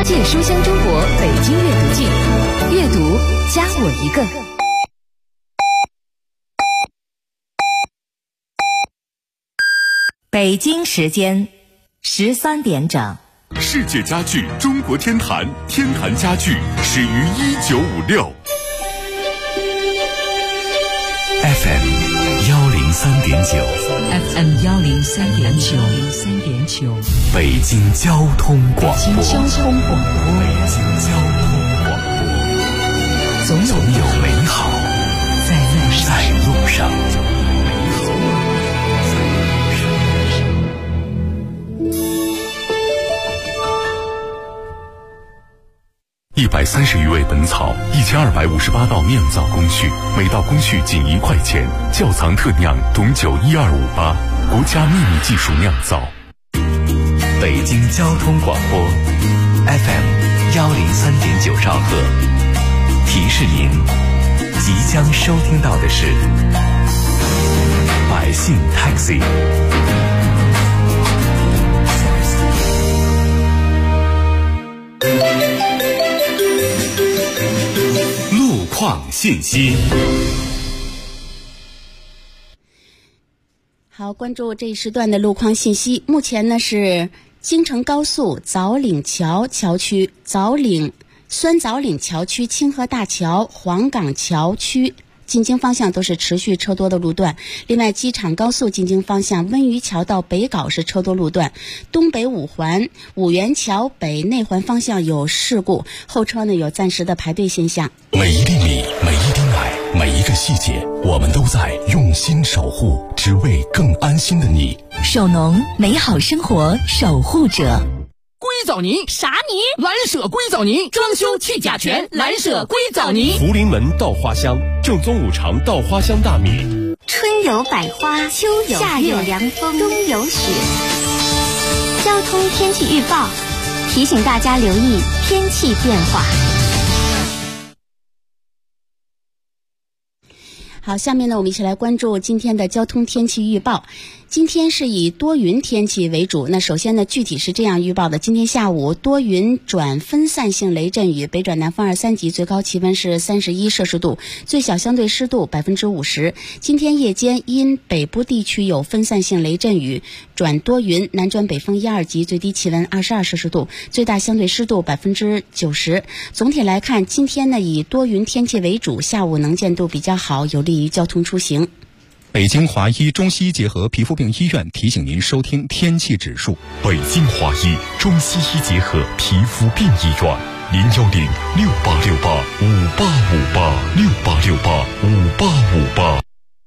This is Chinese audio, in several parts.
界书香中国北京阅读记，阅读加我一个。北京时间13点整。 世界家具中国天坛，天坛家具始于1956。FM 103.9，FM 103.9， 北京交通广播，总有美好在路上。130余味本草，1258道酿造工序，每道工序仅1块钱。窖藏特酿董酒12588，国家秘密技术酿造。北京交通广播 FM 103.9兆赫，提示您即将收听到的是百姓 Taxi。路况信息。 好，关注这一时段的路况信息。目前呢是京承高速枣岭桥区、酸枣岭桥区、清河大桥、黄岗桥区进京方向都是持续车多的路段。另外，机场高速进京方向温榆桥到北碖是车多路段，东北五环五元桥北内环方向有事故，后车呢有暂时的排队现象。 每一粒米，每一滴奶，每一个细节，我们都在用心守护，只为更安心的你。 首农，美好生活守护者。 硅藻泥啥泥？ 蓝舍硅藻泥，装修去甲醛，蓝舍硅藻泥。 福临门稻花香，正宗五常稻花香大米。 春有百花，秋有夏有凉风，冬有雪。交通天气预报提醒大家留意天气变化。 好，下面呢，我们一起来关注今天的交通天气预报。今天是以多云天气为主。那首先呢，具体是这样预报的：今天下午多云转分散性雷阵雨，北转南风2、3级，最高气温是31摄氏度，最小相对湿度50%。今天夜间因北部地区有分散性雷阵雨转多云，南转北风1、2级，最低气温22摄氏度，最大相对湿度90%。总体来看，今天呢以多云天气为主，下午能见度比较好，有利于交通出行。 北京华医中西医结合皮肤病医院提醒您收听天气指数。 北京华医中西医结合皮肤病医院，010-6868-5858，6868-5858。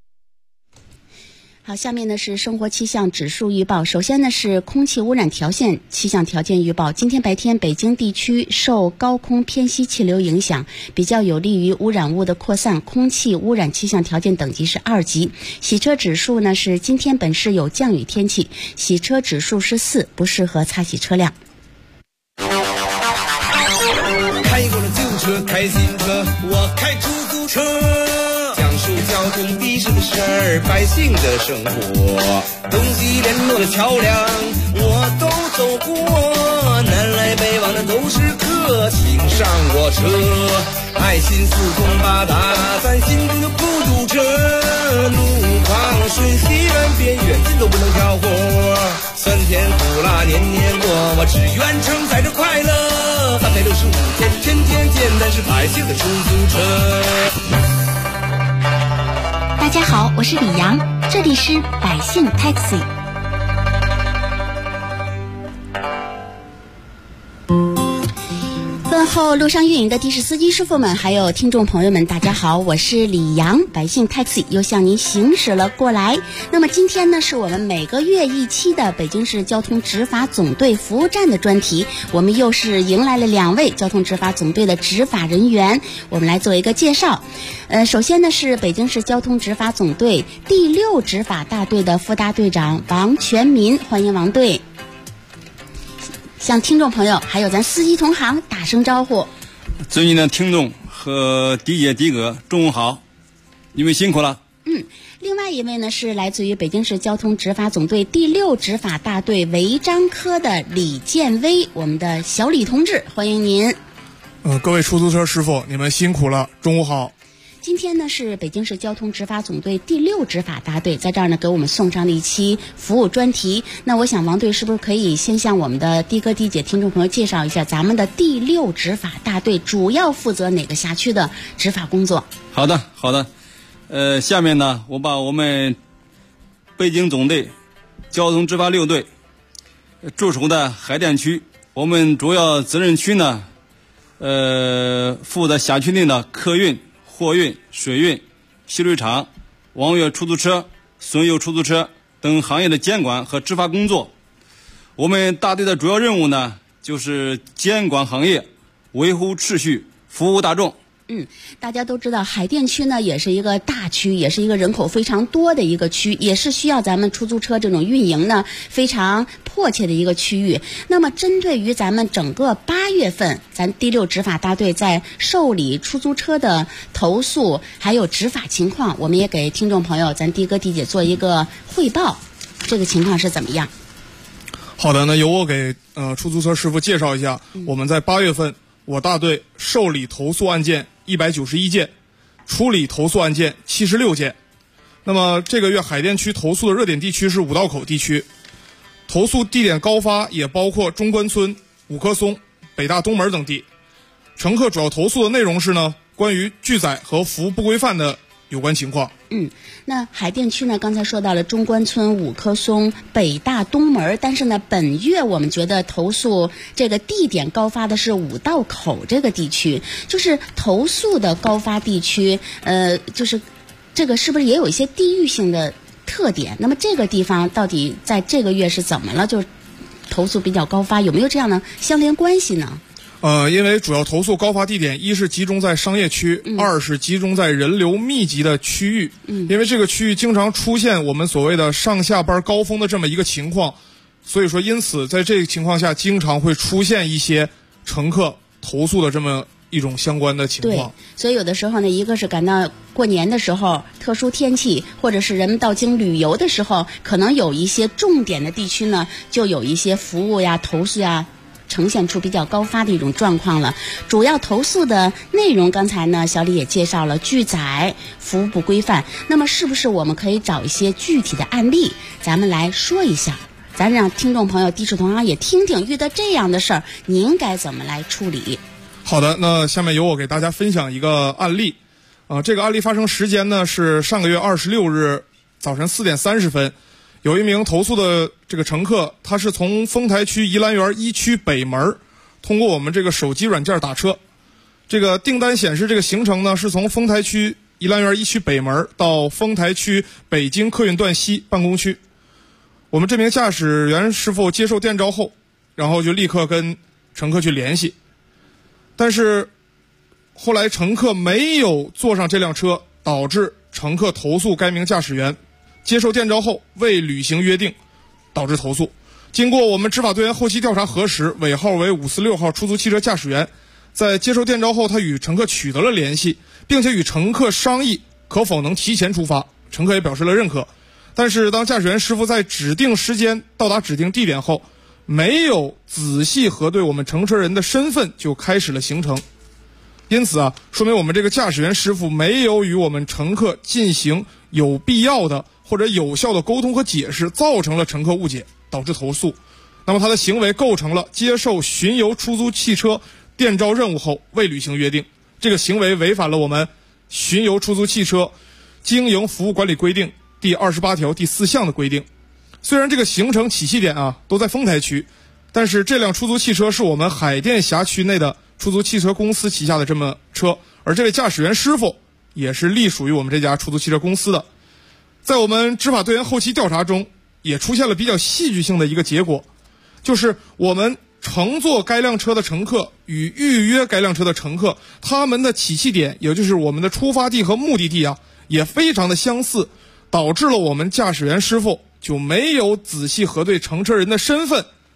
好，下面呢是生活气象指数预报。首先呢是空气污染条件气象条件预报。今天白天北京地区受高空偏西气流影响，比较有利于污染物的扩散，空气污染气象条件等级是2级。洗车指数呢是今天本市有降雨天气，洗车指数是4，不适合擦洗车辆。 开过了旧车，开新车，我开出租车，讲述交通的士的事儿，百姓的生活，东西联络的桥梁我都走过，南来北往的都是客，请上我车，爱心四通八达，咱心中的孤独者，路况顺西远边远近都不能挑活，酸甜苦辣年年过，我只愿承载着快乐，365天天天简单是百姓的出租车。 大家好，我是李阳，这里是百姓 Taxi。问候路上运营的的士司机师傅们，还有听众朋友们，大家好，我是李阳，百姓 Taxi 又向您行驶了过来。那么今天呢，是我们每个月一期的北京市交通执法总队服务站的专题，我们又是迎来了2位交通执法总队的执法人员，我们来做一个介绍。首先呢是北京市交通执法总队第6执法大队的副大队长王全民，欢迎王队。向听众朋友还有咱司机同行打声招呼。 尊敬的听众和迪姐迪哥，中午好，你们辛苦了。 另外一位呢是来自于北京市交通执法总队第6执法大队违章科的李建威，我们的小李同志，欢迎您。 各位出租车师傅，你们辛苦了，中午好。 今天呢是北京市交通执法总队第6执法大队在这儿呢给我们送上了一期服务专题。那我想王队是不是可以先向我们的的哥的姐听众朋友介绍一下咱们的第6执法大队主要负责哪个辖区的执法工作？ 好的。下面呢我把我们北京总队交通执法6队驻守的海淀区，我们主要责任区呢负责辖区内的客运、货运、水运、汽水厂、网约出租车、损友出租车等行业的监管和执法工作。我们大队的主要任务呢，就是监管行业、维护秩序、服务大众。 大家都知道海淀区呢也是一个大区，也是一个人口非常多的一个区，也是需要咱们出租车这种运营呢非常迫切的一个区域。那么针对于咱们整个8月份咱第6执法大队在受理出租车的投诉还有执法情况，我们也给听众朋友咱的哥的姐做一个汇报，这个情况是怎么样？ 好的，那由我给出租车师傅介绍一下，我们在8月份我大队受理投诉案件191件，处理投诉案件76件。那么这个月海淀区投诉的热点地区是五道口地区，投诉地点高发也包括中关村、五棵松、北大东门等地。乘客主要投诉的内容是呢，关于拒载和服务不规范的有关情况。 那海淀区呢刚才说到了中关村、五棵松、北大东门，但是呢本月我们觉得投诉这个地点高发的是五道口这个地区，就是投诉的高发地区，就是这个是不是也有一些地域性的特点？那么这个地方到底在这个月是怎么了，就投诉比较高发，有没有这样的相连关系呢？ 因为主要投诉高发地点，一是集中在商业区，二是集中在人流密集的区域。因为这个区域经常出现我们所谓的上下班高峰的这么一个情况，所以说因此在这个情况下经常会出现一些乘客投诉的这么一种相关的情况。 对，所以有的时候呢，一个是赶到过年的时候，特殊天气，或者是人们到京旅游的时候，可能有一些重点的地区呢，就有一些服务呀、投诉呀呈现出比较高发的一种状况了。主要投诉的内容刚才呢小李也介绍了，拒载、服务不规范。那么是不是我们可以找一些具体的案例咱们来说一下，咱让听众朋友地处同行也听听，遇到这样的事儿你应该怎么来处理？ 好的，那下面由我给大家分享一个案例。这个案例发生时间呢是上个月26日早晨4点30分，有一名投诉的这个乘客，他是从丰台区怡兰园1区北门通过我们这个手机软件打车。这个订单显示这个行程呢是从丰台区怡兰园1区北门到丰台区北京客运段西办公区。我们这名驾驶员师傅接受电召后，然后就立刻跟乘客去联系，但是后来乘客没有坐上这辆车，导致乘客投诉该名驾驶员接受电召后未履行约定，导致投诉。经过我们执法队员后期调查核实，尾号为546号出租汽车驾驶员在接受电召后，他与乘客取得了联系，并且与乘客商议可否能提前出发，乘客也表示了认可。但是当驾驶员师傅在指定时间到达指定地点后，没有仔细核对我们乘车人的身份就开始了行程。因此说明我们这个驾驶员师傅没有与我们乘客进行有必要的或者有效的沟通和解释，造成了乘客误解，导致投诉。那么他的行为构成了接受巡游出租汽车电召任务后未履行约定，这个行为违反了我们巡游出租汽车经营服务管理规定第28条第4项的规定。虽然这个行程起讫点都在丰台区，但是这辆出租汽车是我们海淀辖区内的出租汽车公司旗下的这么车，而这位驾驶员师傅也是隶属于我们这家出租汽车公司的。在我们执法队员后期调查中，也出现了比较戏剧性的一个结果，就是我们乘坐该辆车的乘客与预约该辆车的乘客，他们的起讫点，也就是我们的出发地和目的地也非常的相似，导致了我们驾驶员师傅就没有仔细核对乘车人的身份，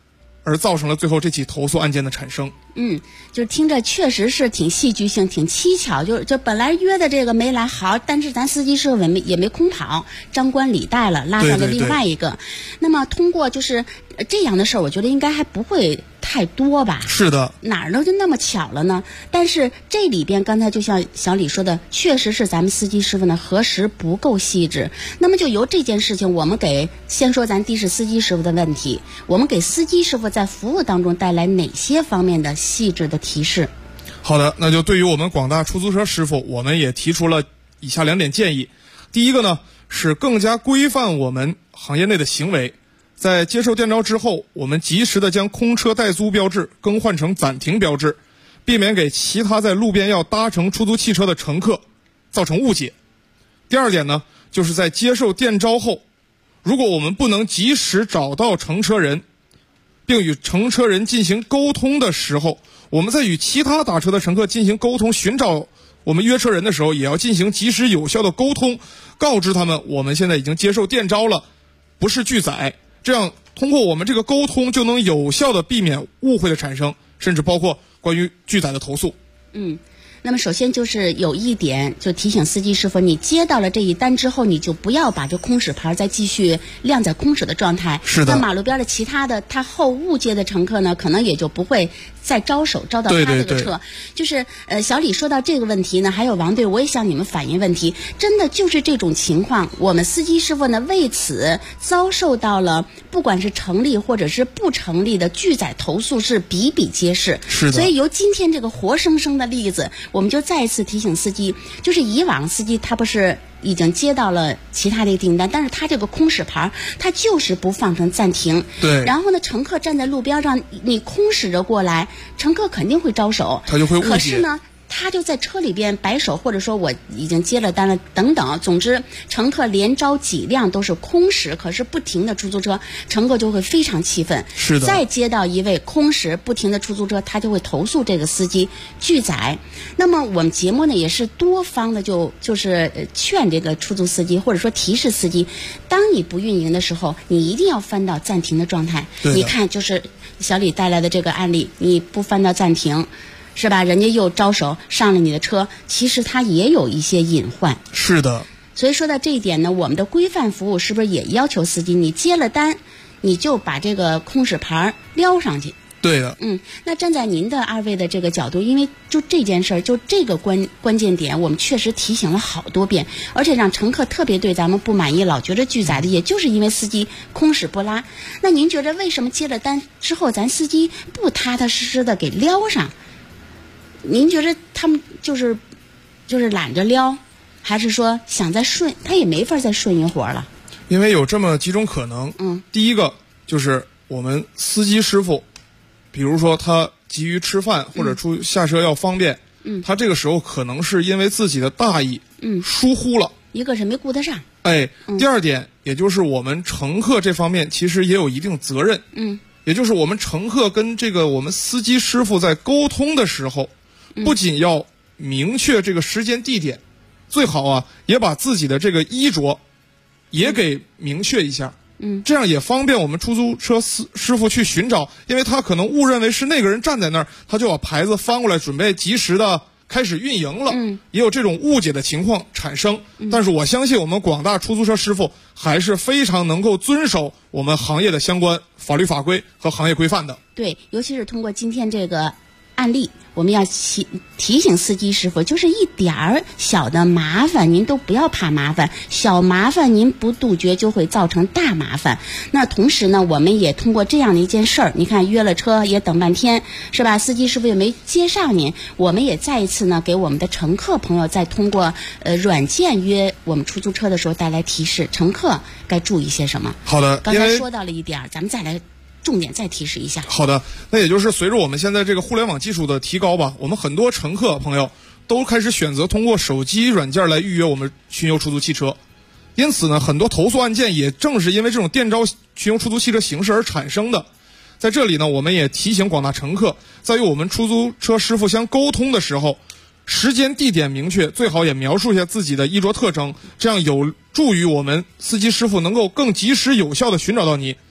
而造成了最后这起投诉案件的产生。 就是听着确实是挺戏剧性、挺蹊跷。就本来约的这个没来好，但是咱司机师傅也没空跑，张冠李戴了，拉上了另外一个。对。那么通过就是这样的事儿，我觉得应该还不会太多吧？ 是的。 哪儿都就那么巧了呢？但是这里边刚才就像小李说的，确实是咱们司机师傅呢核实不够细致。那么就由这件事情，我们先说咱的士司机师傅的问题，我们给司机师傅在服务当中带来哪些方面的细致的提示？ 好的，那就对于我们广大出租车师傅，我们也提出了以下2点建议。第一个呢，是更加规范我们行业内的行为。在接受电召之后，我们及时的将空车待租标志更换成暂停标志，避免给其他在路边要搭乘出租汽车的乘客造成误解。第2点呢，就是在接受电召后，如果我们不能及时找到乘车人，并与乘车人进行沟通的时候，我们在与其他打车的乘客进行沟通，寻找我们约车人的时候，也要进行及时有效的沟通，告知他们我们现在已经接受电召了，不是拒载。这样通过我们这个沟通，就能有效的避免误会的产生，甚至包括关于拒载的投诉。 那么首先就是有一点，就提醒司机师傅，你接到了这一单之后，你就不要把这空驶牌再继续晾在空驶的状态。 是的。 那马路边的其他的他后误接的乘客呢，可能也就不会再招手招到他这个车。 对。 就是小李说到这个问题呢，还有王队，我也向你们反映问题，真的就是这种情况，我们司机师傅呢为此遭受到了不管是成立或者是不成立的拒载投诉是比比皆是。 是的。 所以由今天这个活生生的例子，我们就再一次提醒司机，就是以往司机他不是已经接到了其他的订单，但是他这个空驶牌他就是不放成暂停。 对。 然后呢，乘客站在路边上，你空驶着过来，乘客肯定会招手， 他就会误解。 可是呢，他就在车里边摆手，或者说我已经接了单了等等。总之，乘客连招几辆都是空驶，可是不停的出租车，乘客就会非常气愤。 是的。 再接到一位空驶不停的出租车，他就会投诉这个司机拒载。那么我们节目呢也是多方的就是劝这个出租司机，或者说提示司机，当你不运营的时候，你一定要翻到暂停的状态。你看，就是小李带来的这个案例，你不翻到暂停，是吧？人家又招手上了你的车，其实它也有一些隐患。 是的。 所以说到这一点呢，我们的规范服务是不是也要求司机，你接了单，你就把这个空驶牌撩上去？ 对的。 那站在您的二位的这个角度，因为就这件事儿，就这个关键点，我们确实提醒了好多遍，而且让乘客特别对咱们不满意，老觉着拒载的，也就是因为司机空驶不拉。那您觉得为什么接了单之后，咱司机不踏踏实实的给撩上？您觉得他们就是懒着撩，还是说想再顺，他也没法再顺一会儿了？ 因为有这么几种可能。第一个就是我们司机师傅，比如说他急于吃饭或者下车要方便，他这个时候可能是因为自己的大意，疏忽了。 一个是没顾得上。 第2点，也就是我们乘客这方面其实也有一定责任。也就是我们乘客跟这个我们司机师傅在沟通的时候，不仅要明确这个时间地点，最好也把自己的这个衣着也给明确一下。这样也方便我们出租车师傅去寻找，因为他可能误认为是那个人站在那儿，他就把牌子翻过来，准备及时的开始运营了。也有这种误解的情况产生。但是我相信我们广大出租车师傅还是非常能够遵守我们行业的相关法律法规和行业规范的。 对，尤其是通过今天这个案例，我们要提醒司机师傅，就是一点儿小的麻烦您都不要怕麻烦，小麻烦您不杜绝就会造成大麻烦。那同时呢，我们也通过这样的一件事儿，你看约了车也等半天，是吧？司机师傅也没接上您，我们也再一次呢给我们的乘客朋友再通过软件约我们出租车的时候带来提示，乘客该注意些什么。 好的， 刚才说到了一点，咱们再来重点再提示一下。 好的，那也就是随着我们现在这个互联网技术的提高吧，我们很多乘客朋友都开始选择通过手机软件来预约我们巡游出租汽车。因此呢，很多投诉案件也正是因为这种电召巡游出租汽车形式而产生的。在这里呢，我们也提醒广大乘客，在与我们出租车师傅相沟通的时候，时间地点明确，最好也描述一下自己的衣着特征，这样有助于我们司机师傅能够更及时有效地寻找到你。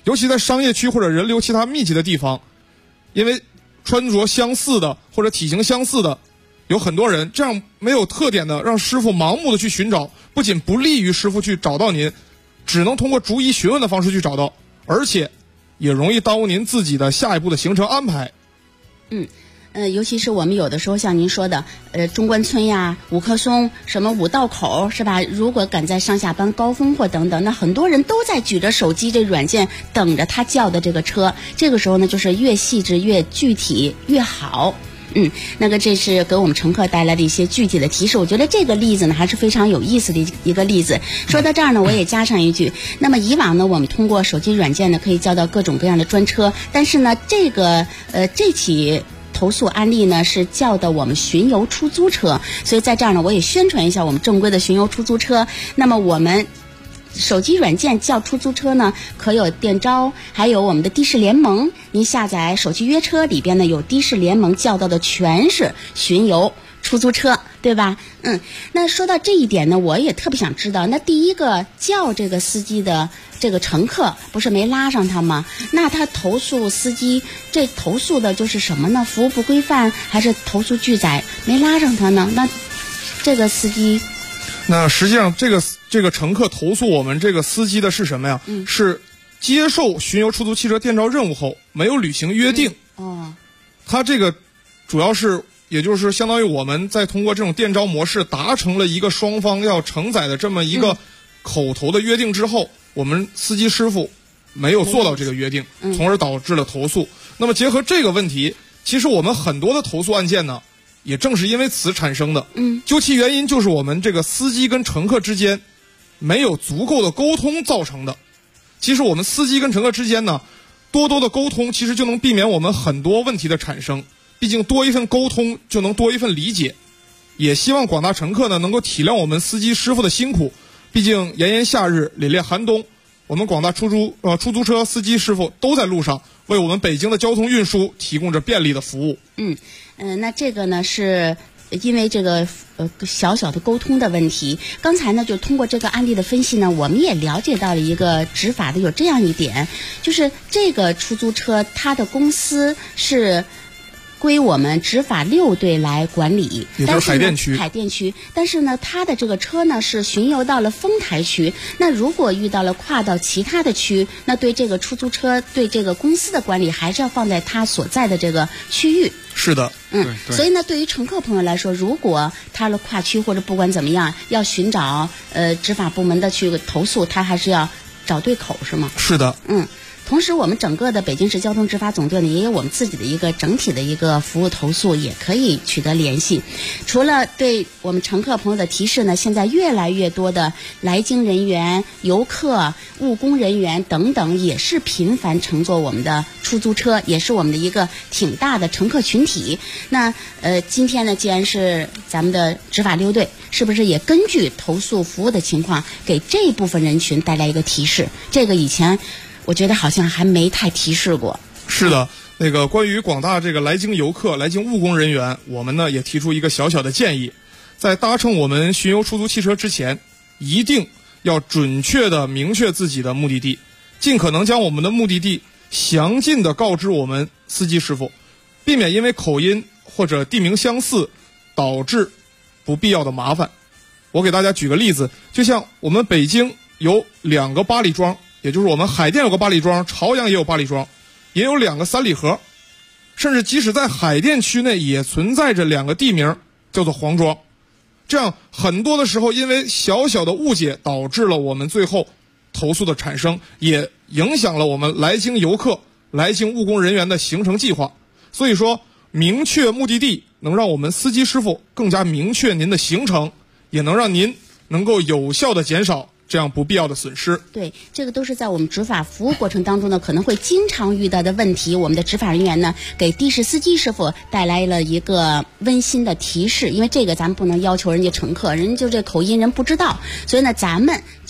尤其在商业区或者人流其他密集的地方，因为穿着相似的或者体型相似的有很多人，这样没有特点的让师傅盲目的去寻找，不仅不利于师傅去找到您，只能通过逐一询问的方式去找到，而且也容易耽误您自己的下一步的行程安排。 尤其是我们有的时候像您说的，中关村呀、五棵松、什么五道口，是吧？如果赶在上下班高峰或等等，那很多人都在举着手机这软件等着他叫的这个车。这个时候呢，就是越细致、越具体越好。这是给我们乘客带来的一些具体的提示。我觉得这个例子呢还是非常有意思的一个例子。说到这儿呢，我也加上一句，那么以往呢，我们通过手机软件呢可以叫到各种各样的专车，但是呢，这起投诉案例呢是叫的我们巡游出租车，所以在这儿呢，我也宣传一下我们正规的巡游出租车。那么我们手机软件叫出租车呢，可有电招，还有我们的的士联盟。您下载手机约车里边呢，有的士联盟叫到的全是巡游出租车，对吧？那说到这一点呢，我也特别想知道，那第一个叫这个司机的这个乘客不是没拉上他吗？那他投诉司机，这投诉的就是什么呢？服务不规范，还是投诉拒载没拉上他呢？那这个司机， 那实际上这个乘客投诉我们这个司机的是什么呀？是接受巡游出租汽车电召任务后没有履行约定。他这个主要是，也就是相当于我们在通过这种电召模式达成了一个双方要承载的这么一个口头的约定之后，我们司机师傅没有做到这个约定，从而导致了投诉。那么结合这个问题，其实我们很多的投诉案件呢，也正是因为此产生的。究其原因，就是我们这个司机跟乘客之间没有足够的沟通造成的。其实我们司机跟乘客之间呢，多的沟通，其实就能避免我们很多问题的产生。毕竟多一份沟通，就能多一份理解。也希望广大乘客呢，能够体谅我们司机师傅的辛苦。毕竟炎炎夏日，凛冽寒冬，我们广大出租车司机师傅都在路上，为我们北京的交通运输提供着便利的服务。 那这个呢是因为这个小小的沟通的问题。刚才呢就通过这个案例的分析呢，我们也了解到了一个执法的有这样一点，就是这个出租车它的公司是归我们执法6队来管理， 也就是海淀区。 但是呢，它的这个车呢是巡游到了丰台区。那如果遇到了跨到其他的区，那对这个出租车对这个公司的管理还是要放在它所在的这个区域。 是的， 所以呢，对于乘客朋友来说，如果他的跨区或者不管怎么样要寻找执法部门的去投诉，他还是要找对口，是吗？ 是的， 同时我们整个的北京市交通执法总队呢，也有我们自己的一个整体的一个服务投诉，也可以取得联系。除了对我们乘客朋友的提示呢，现在越来越多的来京人员、游客、务工人员等等，也是频繁乘坐我们的出租车，也是我们的一个挺大的乘客群体。那今天呢，既然是咱们的执法6队，是不是也根据投诉服务的情况，给这部分人群带来一个提示？这个以前我觉得好像还没太提示过。 是的，那个关于广大这个来京游客、来京务工人员，我们呢也提出一个小小的建议，在搭乘我们巡游出租汽车之前，一定要准确的明确自己的目的地，尽可能将我们的目的地详尽的告知我们司机师傅，避免因为口音或者地名相似导致不必要的麻烦。我给大家举个例子，就像我们北京有2个八里庄，也就是我们海淀有个八里庄，朝阳也有八里庄，也有2个三里河，甚至即使在海淀区内也存在着2个地名叫做黄庄。这样很多的时候因为小小的误解导致了我们最后投诉的产生，也影响了我们来京游客、来京务工人员的行程计划。所以说明确目的地能让我们司机师傅更加明确您的行程，也能让您能够有效的减少这样不必要的损失。 对，这个都是在我们执法服务过程当中呢，可能会经常遇到的问题。我们的执法人员呢，给的士司机师傅带来了一个温馨的提示，因为这个咱们不能要求人家乘客，人就这口音人不知道，所以呢，咱们就不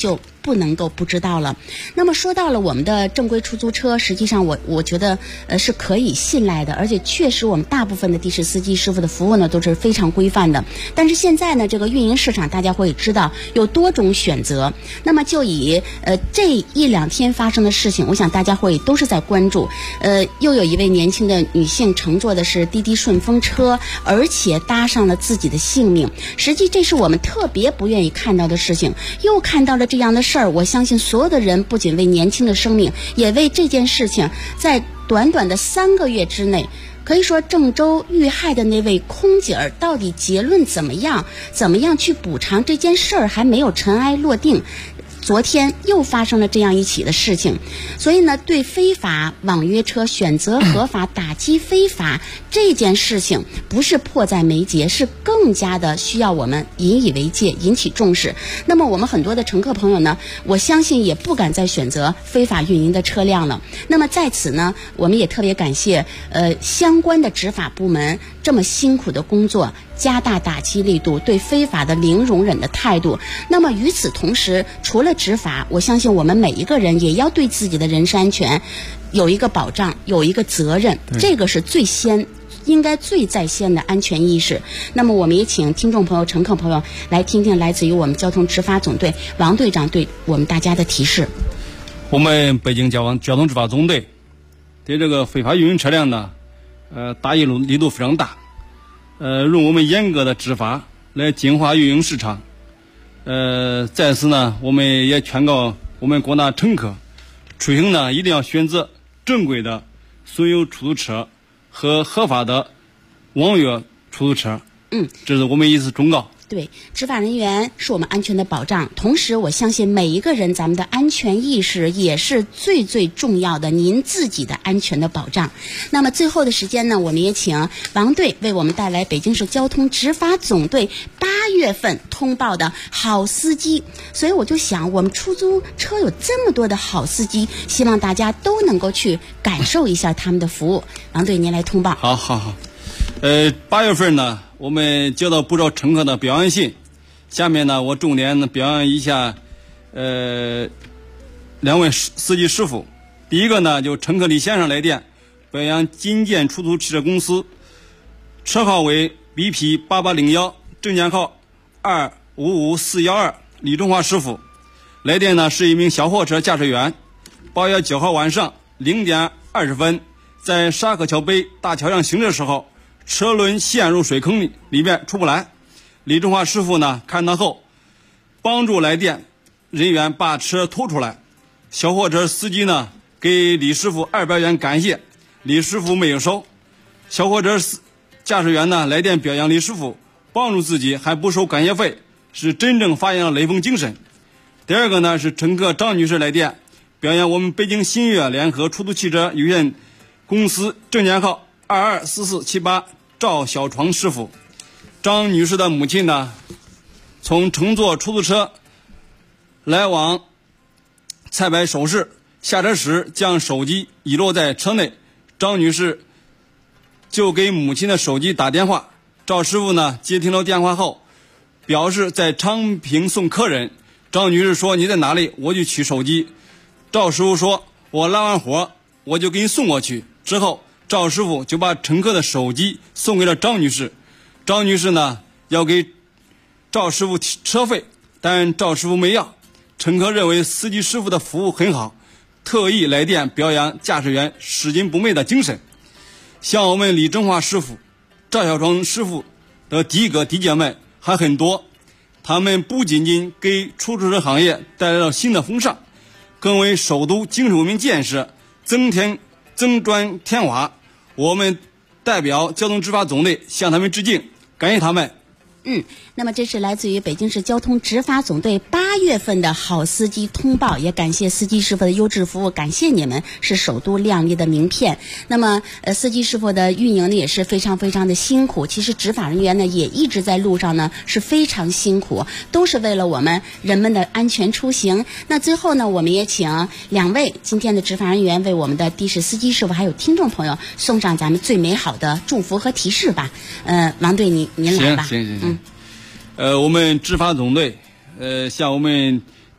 不能够不知道了。那么说到了我们的正规出租车，实际上我觉得是可以信赖的，而且确实我们大部分的的士司机师傅的服务呢都是非常规范的。但是现在呢，这个运营市场大家会知道有多种选择。那么就以这一两天发生的事情，我想大家会都是在关注。又有一位年轻的女性乘坐的是滴滴顺风车，而且搭上了自己的性命。实际这是我们特别不愿意看到的事情。又看到了这样的事儿，我相信所有的人不仅为年轻的生命，也为这件事情在短短的3个月之内，可以说郑州遇害的那位空姐儿到底结论怎么样去补偿这件事儿还没有尘埃落定。昨天又发生了这样一起的事情，所以呢，对非法网约车选择合法打击非法这件事情，不是迫在眉睫，是更加的需要我们引以为戒，引起重视。那么我们很多的乘客朋友呢，我相信也不敢再选择非法运营的车辆了。那么在此呢，我们也特别感谢相关的执法部门这么辛苦的工作，加大打击力度，对非法的零容忍的态度。那么与此同时，除了执法，我相信我们每一个人也要对自己的人身安全有一个保障，有一个责任，这个是应该最在先的安全意识。那么我们也请听众朋友、乘客朋友来听听来自于我们交通执法总队王队长对我们大家的提示。 我们北京交通执法总队对这个非法运营车辆呢，打击力度非常大。用我们严格的执法来净化运营市场。在此呢，我们也劝告我们广大乘客，出行呢一定要选择正规的所有出租车和合法的网约出租车。这是我们一次忠告。 对，执法人员是我们安全的保障，同时我相信每一个人咱们的安全意识也是最最重要的，您自己的安全的保障。那么最后的时间呢，我们也请王队为我们带来北京市交通执法总队8月份通报的好司机。所以我就想，我们出租车有这么多的好司机，希望大家都能够去感受一下他们的服务。王队您来通报。 好。8月份呢，我们接到不少乘客的表扬信，下面呢，我重点表扬一下2位司机师傅。第一个呢，就乘客李先生来电，表扬金建出租汽车公司，车号为 BP8801， 证件号255412，李中华师傅。来电呢是一名小货车驾驶员，8月9号晚上0点20分，在沙河桥北大桥上行驶的时候，车轮陷入水坑里面出不来。李中华师傅呢看到后，帮助来电人员把车拖出来。小货车司机呢给李师傅200元感谢，李师傅没有收。小货车驾驶员呢来电表扬李师傅帮助自己还不收感谢费，是真正发扬了雷锋精神。第二个呢是乘客张女士来电表扬我们北京新月联合出租汽车有限公司，证件号224478，赵小床师傅。张女士的母亲呢从乘坐出租车来往菜百首饰，下车时将手机遗落在车内，张女士就给母亲的手机打电话。赵师傅呢接听了电话后表示在昌平送客人。张女士说你在哪里，我就取手机。赵师傅说我拉完活我就给你送过去。之后赵师傅就把乘客的手机送给了张女士。张女士呢要给赵师傅车费，但赵师傅没要。乘客认为司机师傅的服务很好，特意来电表扬驾驶员拾金不昧的精神。像我们李中华师傅、赵小床师傅的弟哥弟姐妹还很多，他们不仅仅给出租车行业带来了新的风尚，更为首都精神文明建设增砖添瓦。我们代表交通执法总队向他们致敬，感谢他们。 那么这是来自于北京市交通执法总队8月份的好司机通报，也感谢司机师傅的优质服务，感谢你们，是首都亮丽的名片。那么司机师傅的运营呢也是非常非常的辛苦，其实执法人员呢也一直在路上呢是非常辛苦，都是为了我们人们的安全出行。那最后呢，我们也请2位今天的执法人员为我们的的士司机师傅还有听众朋友送上咱们最美好的祝福和提示吧。王队您来吧。 行。我们执法总队向我们的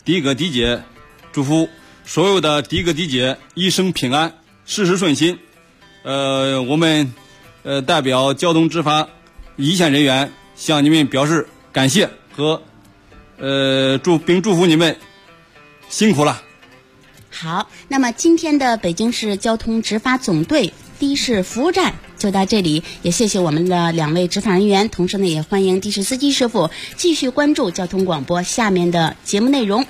的哥的姐祝福所有的的哥的姐一生平安，事事顺心。我们代表交通执法一线人员向你们表示感谢和并祝福你们辛苦了。 好，那么今天的北京市交通执法总队的士服务站就到这里，也谢谢我们的2位执法人员，同时呢也欢迎的士司机师傅继续关注交通广播下面的节目内容。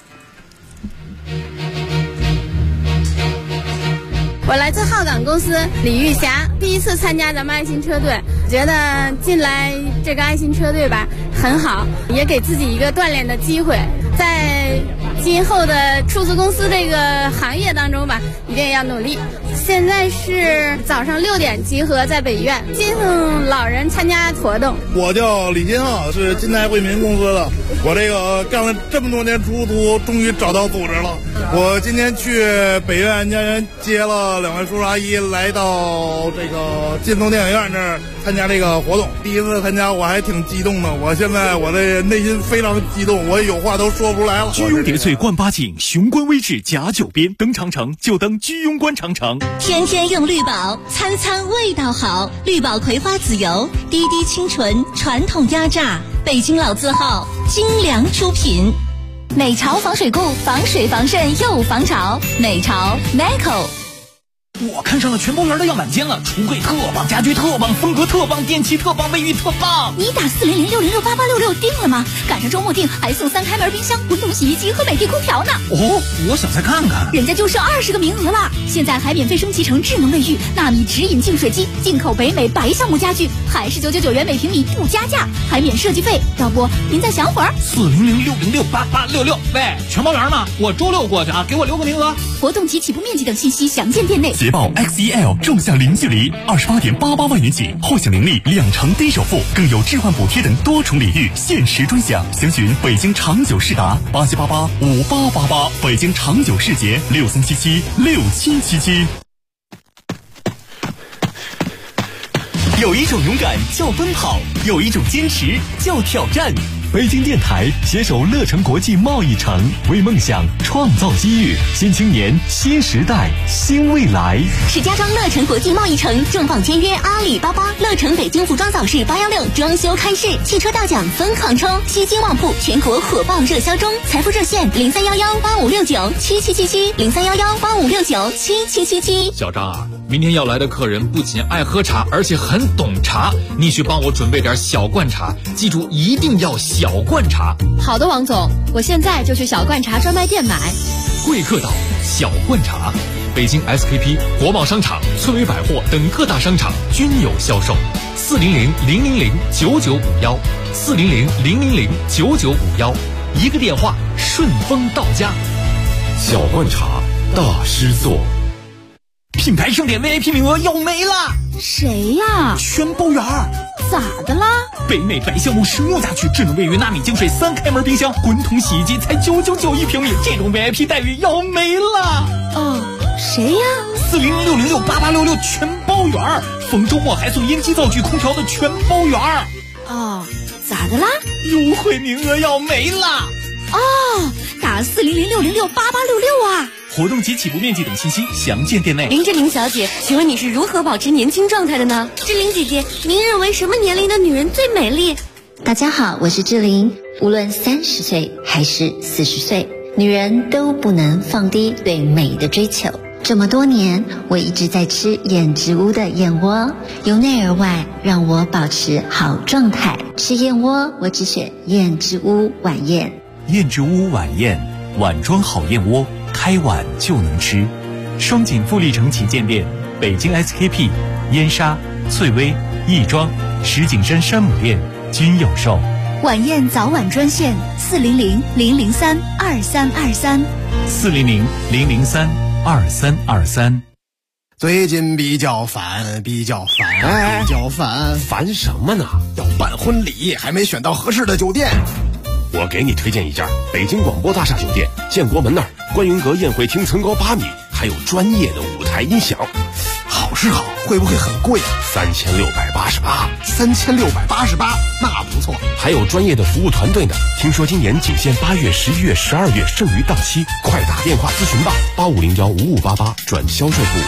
我来自浩港公司李玉霞，第一次参加咱们爱心车队，觉得进来这个爱心车队吧很好，也给自己一个锻炼的机会，在今后的数字公司这个行业当中吧，一定要努力。现在是早上6点集合在北院，接送老人参加活动。 我叫李金浩，是金泰惠民公司的。我这个干了这么多年出租，终于找到组织了。我今天去北院安家园接了2位叔叔阿姨，来到这个劲松电影院这儿参加这个活动。第一次参加，我还挺激动的。我现在我的内心非常激动，我有话都说不出来了。 居庸叠翠冠八景，雄关微志甲9边，登长城就登居庸关长城。 天天用绿宝，餐餐味道好。绿宝葵花籽油，滴滴清纯，传统压榨，北京老字号，精良出品。 美潮防水固，防水防渗又防潮。美潮 Meco。 我看上了全包园的样板间了，橱柜特棒，家具特棒，风格特棒，电器特棒，卫浴特棒。 你打40060688866定了吗？赶上周末订还送3开门冰箱、滚筒洗衣机和美的空调呢。 哦，我想再看看。 人家就剩20个名额了，现在还免费升级成智能卫浴、纳米直饮净水机、进口北美白橡木家具，还是999元每平米不加价，还免设计费。要不您再想会儿 ？40060688866。喂，全包园呢？我周6过去啊，给我留个名额。 活动及起步面积等信息详见店内。 捷豹 XEL 仲夏零距离28.88万元起，后享零利2成低首付，更有置换补贴等多重礼遇，限时专享。详询北京长久世达87885888，北京长久世捷63776777。有一种勇敢叫奔跑，有一种坚持叫挑战。北京电台携手乐城国际贸易城，为梦想创造机遇，新青年新时代新未来。 石家庄乐城国际贸易城重磅签约阿里巴巴，乐城北京服装早市816装修开市，汽车大奖疯狂冲，西京旺铺全国火爆热销中，财富热线031185697777，031185697777。 小张啊，明天要来的客人不仅爱喝茶，而且很懂茶，你去帮我准备点小罐茶，记住一定要小罐茶。 好的，王总，我现在就去小罐茶专卖店买。 贵客岛小罐茶，北京 SKP、国贸商场、翠微百货等各大商场均有销售。400-000-9951，400-000-9951，一个电话顺丰到家。 小罐茶大师座。 品牌盛典 VIP 名额要没了。 谁呀？ 全包园。 咋的啦？ 北美白橡木实木家具、智能卫浴、纳米净水、3开门冰箱、滚筒洗衣机才999一平米，这种 VIP 待遇要没了。 哦，谁呀 ？400-606-8866全包园，逢周末还送烟机、灶具、空调的全包园。 哦，咋的啦？ 优惠名额要没了。 哦，打400-606-8866啊！ 活动及起步面积等信息详见店内。 林志玲小姐，请问你是如何保持年轻状态的呢？ 志玲姐姐，您认为什么年龄的女人最美丽？ 大家好，我是志玲。无论30岁还是40岁，女人都不能放低对美的追求。这么多年，我一直在吃燕之屋的燕窝，由内而外让我保持好状态。吃燕窝，我只选燕之屋晚宴。 燕之屋晚宴，碗装好燕窝，开碗就能吃。双井富力城旗舰店、北京 SKP、燕莎、翠微、亦庄、石景山山姆店均有售。 晚宴早晚专线400-003-2323。 400-003-2323。 最近比较烦， 烦什么呢？ 要办婚礼，还没选到合适的酒店。 我给你推荐一家北京广播大厦酒店，建国门那儿观云阁宴会厅层高8米，还有专业的舞台音响。 好是好， 会不会很贵 ？3688， 3688，那不错。 还有专业的服务团队呢。听说今年仅限8月、11月、12月，剩余到期，快打电话咨询吧，85015588转销售部。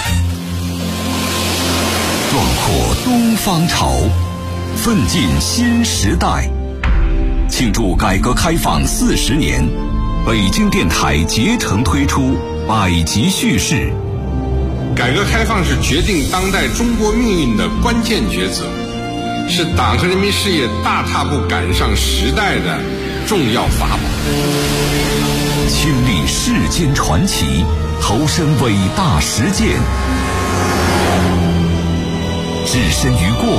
壮阔东方潮，奋进新时代。庆祝改革开放40年，北京电台竭诚推出百集叙事。 改革开放是决定当代中国命运的关键抉择，是党和人民事业大踏步赶上时代的重要法宝。 亲历世间传奇，投身伟大实践，置身于过